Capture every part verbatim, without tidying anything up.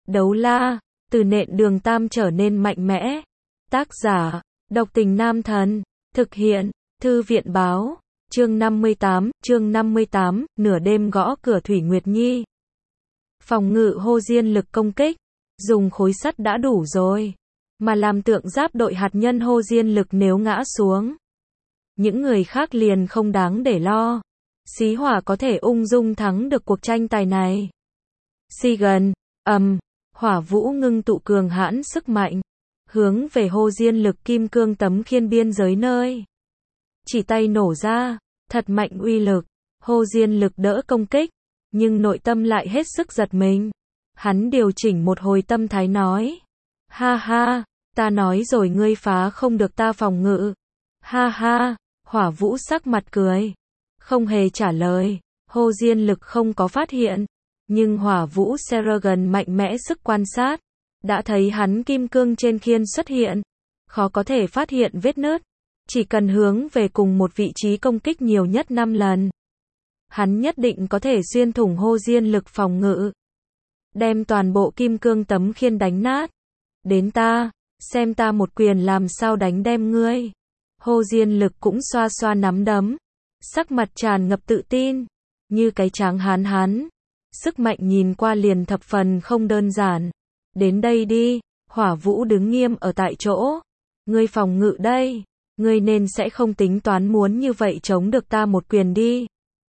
Đấu la, từ nện đường tam trở nên mạnh mẽ. Tác giả, độc tình nam thần. Thực hiện, thư viện báo. Chương năm mươi tám, chương năm mươi tám, nửa đêm gõ cửa Thủy Nguyệt Nhi. Phòng ngự hô diên lực công kích, dùng khối sắt đã đủ rồi. Mà làm tượng giáp đội hạt nhân hô diên lực nếu ngã xuống, những người khác liền không đáng để lo. Xí hỏa có thể ung dung thắng được cuộc tranh tài này. Si gần, ầm, hỏa vũ ngưng tụ cường hãn sức mạnh, hướng về hô diên lực kim cương tấm khiên biên giới nơi. Chỉ tay nổ ra, thật mạnh uy lực, hô diên lực đỡ công kích, nhưng nội tâm lại hết sức giật mình. Hắn điều chỉnh một hồi tâm thái nói. Ha ha, ta nói rồi ngươi phá không được ta phòng ngự. Ha ha, hỏa vũ sắc mặt cười. Không hề trả lời, hô diên lực không có phát hiện. Nhưng hỏa vũ Seragon mạnh mẽ sức quan sát. Đã thấy hắn kim cương trên khiên xuất hiện. Khó có thể phát hiện vết nứt. Chỉ cần hướng về cùng một vị trí công kích nhiều nhất năm lần. Hắn nhất định có thể xuyên thủng hô diên lực phòng ngự. Đem toàn bộ kim cương tấm khiên đánh nát. Đến ta, xem ta một quyền làm sao đánh đem ngươi. Hô diên lực cũng xoa xoa nắm đấm. Sắc mặt tràn ngập tự tin. Như cái tráng hán hán. Sức mạnh nhìn qua liền thập phần không đơn giản. Đến đây đi, hỏa vũ đứng nghiêm ở tại chỗ. Ngươi phòng ngự đây. Ngươi nên sẽ không tính toán muốn như vậy chống được ta một quyền đi.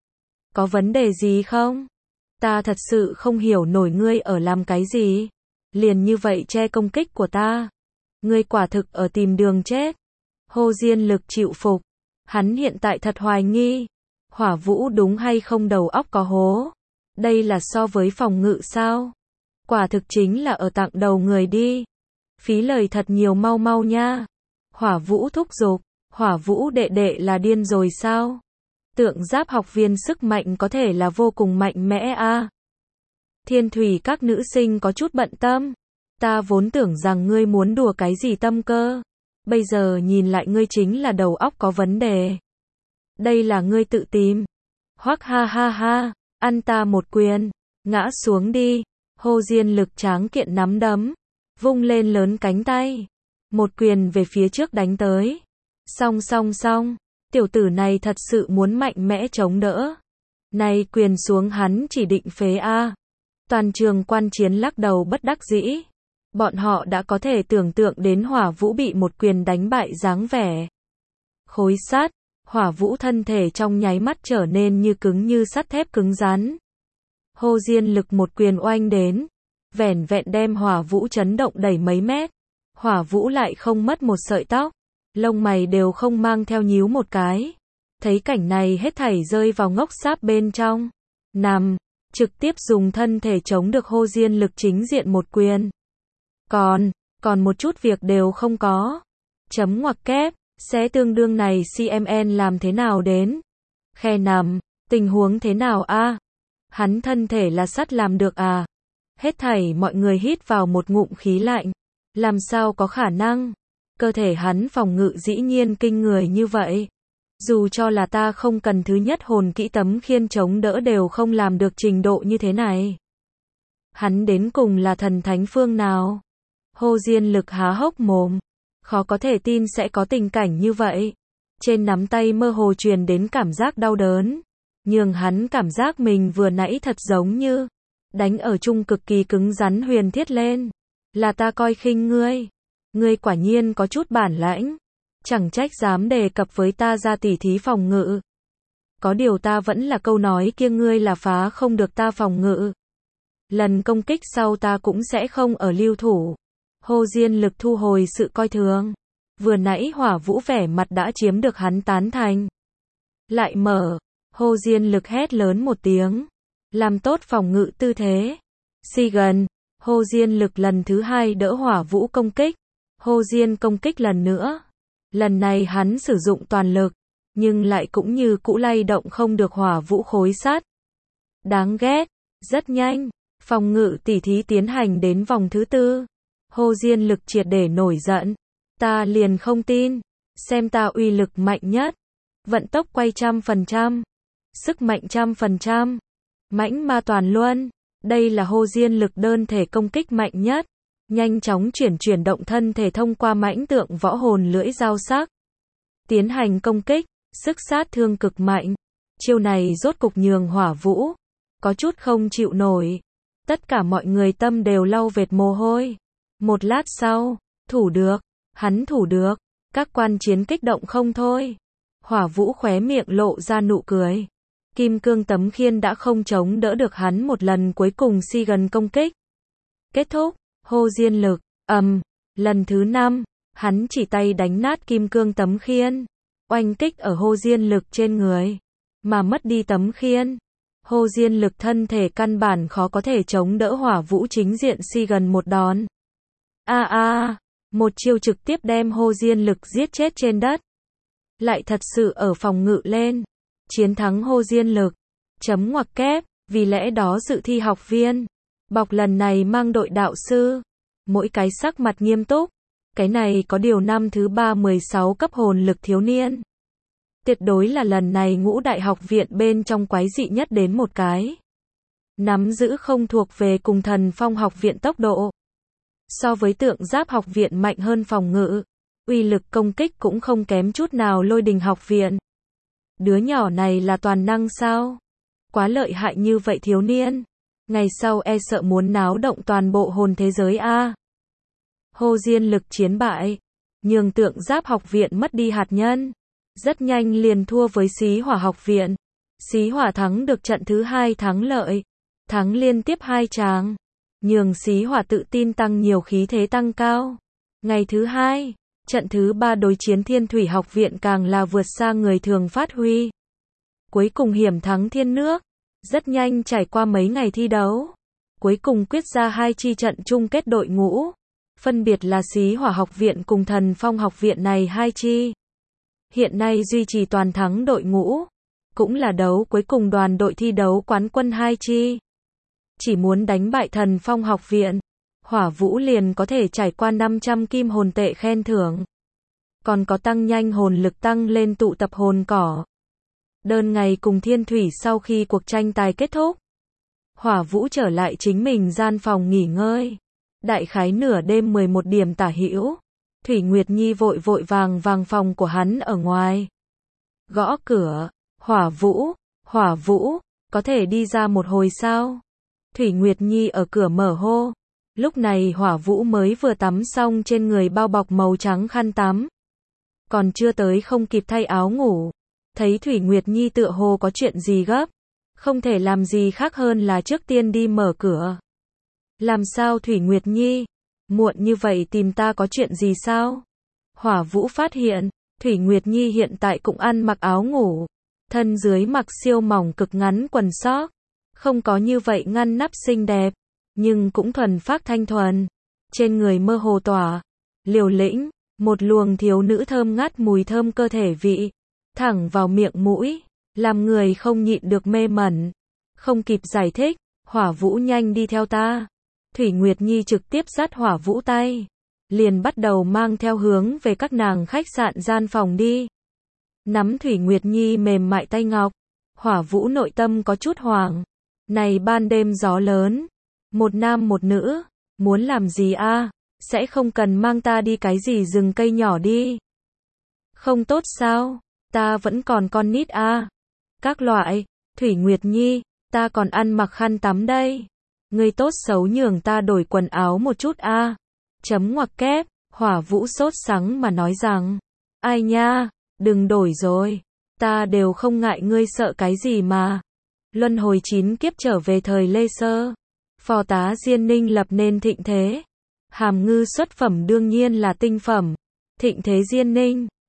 Có vấn đề gì không? Ta thật sự không hiểu nổi ngươi ở làm cái gì. Liền như vậy che công kích của ta. Ngươi quả thực ở tìm đường chết. Hô diên lực chịu phục. Hắn hiện tại thật hoài nghi. Hỏa vũ đúng hay không đầu óc có hố. Đây là so với phòng ngự sao? Quả thực chính là ở tặng đầu người đi. Phí lời thật nhiều, mau mau nha. Hỏa vũ thúc giục. Hỏa vũ đệ đệ là điên rồi sao? Tượng giáp học viên sức mạnh có thể là vô cùng mạnh mẽ a. À? Thiên thủy các nữ sinh có chút bận tâm. Ta vốn tưởng rằng ngươi muốn đùa cái gì tâm cơ. Bây giờ nhìn lại ngươi chính là đầu óc có vấn đề. Đây là ngươi tự tìm. Hoắc ha ha ha, ăn ta một quyền. Ngã xuống đi. Hô diên lực tráng kiện nắm đấm. Vung lên lớn cánh tay. Một quyền về phía trước đánh tới. Song song song. Tiểu tử này thật sự muốn mạnh mẽ chống đỡ. Này quyền xuống hắn chỉ định phế a. Toàn trường quan chiến lắc đầu bất đắc dĩ. Bọn họ đã có thể tưởng tượng đến hỏa vũ bị một quyền đánh bại dáng vẻ. Khối sắt, hỏa vũ thân thể trong nháy mắt trở nên như cứng như sắt thép cứng rắn. Hô diên lực một quyền oanh đến. Vẻn vẹn đem hỏa vũ chấn động đẩy mấy mét. Hỏa vũ lại không mất một sợi tóc. Lông mày đều không mang theo nhíu một cái. Thấy cảnh này hết thảy rơi vào ngốc sáp bên trong. Nằm, trực tiếp dùng thân thể chống được hô diên lực chính diện một quyền. Còn, còn một chút việc đều không có. Chấm ngoặc kép, sẽ tương đương này xê em en làm thế nào đến? Khe nằm, tình huống thế nào a? À? Hắn thân thể là sắt làm được à? Hết thảy mọi người hít vào một ngụm khí lạnh. Làm sao có khả năng? Cơ thể hắn phòng ngự dĩ nhiên kinh người như vậy. Dù cho là ta không cần thứ nhất hồn kỹ tấm khiên chống đỡ đều không làm được trình độ như thế này. Hắn đến cùng là thần thánh phương nào? Hô diên lực há hốc mồm. Khó có thể tin sẽ có tình cảnh như vậy. Trên nắm tay mơ hồ truyền đến cảm giác đau đớn. Nhưng hắn cảm giác mình vừa nãy thật giống như đánh ở chung cực kỳ cứng rắn huyền thiết lên. Là ta coi khinh ngươi. Ngươi quả nhiên có chút bản lãnh. Chẳng trách dám đề cập với ta ra tỉ thí phòng ngự. Có điều ta vẫn là câu nói kia, ngươi là phá không được ta phòng ngự. Lần công kích sau ta cũng sẽ không ở lưu thủ. Hô diên lực thu hồi sự coi thường. Vừa nãy hỏa vũ vẻ mặt đã chiếm được hắn tán thành. Lại mở. Hô diên lực hét lớn một tiếng. Làm tốt phòng ngự tư thế. Si gần. Hô diên lực lần thứ hai đỡ hỏa vũ công kích. Hô diên công kích lần nữa. Lần này hắn sử dụng toàn lực. Nhưng lại cũng như cũ lay động không được hỏa vũ khối sắt. Đáng ghét. Rất nhanh. Phòng ngự tỉ thí tiến hành đến vòng thứ tư. Hô diên lực triệt để nổi giận. Ta liền không tin. Xem ta uy lực mạnh nhất. Vận tốc quay trăm phần trăm. Sức mạnh trăm phần trăm. Mãnh ma toàn luân. Đây là hô diên lực đơn thể công kích mạnh nhất. Nhanh chóng chuyển chuyển động thân thể thông qua mãnh tượng võ hồn lưỡi dao sắc. Tiến hành công kích, sức sát thương cực mạnh. Chiêu này rốt cục nhường Hỏa Vũ có chút không chịu nổi. Tất cả mọi người tâm đều lau vệt mồ hôi. Một lát sau, thủ được, hắn thủ được, các quan chiến kích động không thôi. Hỏa Vũ khóe miệng lộ ra nụ cười. Kim cương tấm khiên đã không chống đỡ được hắn một lần cuối cùng si gần công kích. Kết thúc, hô diên lực, ầm, um, lần thứ năm, hắn chỉ tay đánh nát kim cương tấm khiên, oanh kích ở hô diên lực trên người, mà mất đi tấm khiên. Hô diên lực thân thể căn bản khó có thể chống đỡ Hỏa Vũ chính diện si gần một đòn. A a, một chiêu trực tiếp đem hô diên lực giết chết trên đất. Lại thật sự ở phòng ngự lên. Chiến thắng hô diên lực. Chấm ngoặc kép, vì lẽ đó dự thi học viên. Bọc lần này mang đội đạo sư. Mỗi cái sắc mặt nghiêm túc. Cái này có điều năm thứ ba mười sáu cấp hồn lực thiếu niên. Tuyệt đối là lần này ngũ đại học viện bên trong quái dị nhất đến một cái. Nắm giữ không thuộc về cùng Thần Phong học viện tốc độ. So với Tượng Giáp học viện mạnh hơn phòng ngự. Uy lực công kích cũng không kém chút nào Lôi Đình học viện. Đứa nhỏ này là toàn năng sao? Quá lợi hại như vậy thiếu niên. Ngày sau e sợ muốn náo động toàn bộ hồn thế giới a. Hô diên lực chiến bại. Nhường Tượng Giáp học viện mất đi hạt nhân. Rất nhanh liền thua với Xí Hỏa học viện. Xí Hỏa thắng được trận thứ hai thắng lợi. Thắng liên tiếp hai tràng. Nhường Xí Hỏa tự tin tăng nhiều khí thế tăng cao. Ngày thứ hai, trận thứ ba đối chiến Thiên Thủy học viện càng là vượt xa người thường phát huy. Cuối cùng hiểm thắng Thiên Nước. Rất nhanh trải qua mấy ngày thi đấu. Cuối cùng quyết ra hai chi trận chung kết đội ngũ. Phân biệt là Xí Hỏa học viện cùng Thần Phong học viện này hai chi. Hiện nay duy trì toàn thắng đội ngũ. Cũng là đấu cuối cùng đoàn đội thi đấu quán quân hai chi. Chỉ muốn đánh bại Thần Phong học viện, Hỏa Vũ liền có thể trải qua năm trăm kim hồn tệ khen thưởng. Còn có tăng nhanh hồn lực tăng lên tụ tập hồn cỏ. Đơn ngày cùng Thiên Thủy sau khi cuộc tranh tài kết thúc. Hỏa Vũ trở lại chính mình gian phòng nghỉ ngơi. Đại khái nửa đêm mười một điểm tả hữu. Thủy Nguyệt Nhi vội vội vàng vàng phòng của hắn ở ngoài. Gõ cửa, Hỏa Vũ, Hỏa Vũ, có thể đi ra một hồi sao? Thủy Nguyệt Nhi ở cửa mở hô. Lúc này Hỏa Vũ mới vừa tắm xong trên người bao bọc màu trắng khăn tắm. Còn chưa tới không kịp thay áo ngủ. Thấy Thủy Nguyệt Nhi tựa hồ có chuyện gì gấp. Không thể làm gì khác hơn là trước tiên đi mở cửa. Làm sao Thủy Nguyệt Nhi? Muộn như vậy tìm ta có chuyện gì sao? Hỏa Vũ phát hiện, Thủy Nguyệt Nhi hiện tại cũng ăn mặc áo ngủ. Thân dưới mặc siêu mỏng cực ngắn quần sóc. Không có như vậy ngăn nắp xinh đẹp. Nhưng cũng thuần phác thanh thuần. Trên người mơ hồ tỏa. Liều lĩnh, một luồng thiếu nữ thơm ngát mùi thơm cơ thể vị. Thẳng vào miệng mũi. Làm người không nhịn được mê mẩn. Không kịp giải thích, Hỏa Vũ nhanh đi theo ta. Thủy Nguyệt Nhi trực tiếp dắt Hỏa Vũ tay. Liền bắt đầu mang theo hướng về các nàng khách sạn gian phòng đi. Nắm Thủy Nguyệt Nhi mềm mại tay ngọc. Hỏa Vũ nội tâm có chút hoảng. Này ban đêm gió lớn. Một nam một nữ. Muốn làm gì a? À? Sẽ không cần mang ta đi cái gì rừng cây nhỏ đi. Không tốt sao? Ta vẫn còn con nít a. À? Các loại. Thủy Nguyệt Nhi, ta còn ăn mặc khăn tắm đây. Ngươi tốt xấu nhường ta đổi quần áo một chút a. À? Chấm ngoặc kép. Hỏa Vũ sốt sắng mà nói rằng. Ai nha, đừng đổi rồi. Ta đều không ngại ngươi sợ cái gì mà. Luân hồi chín kiếp trở về thời Lê Sơ. Phò tá Diên Ninh lập nên thịnh thế. Hàm ngư xuất phẩm đương nhiên là tinh phẩm. Thịnh thế Diên Ninh.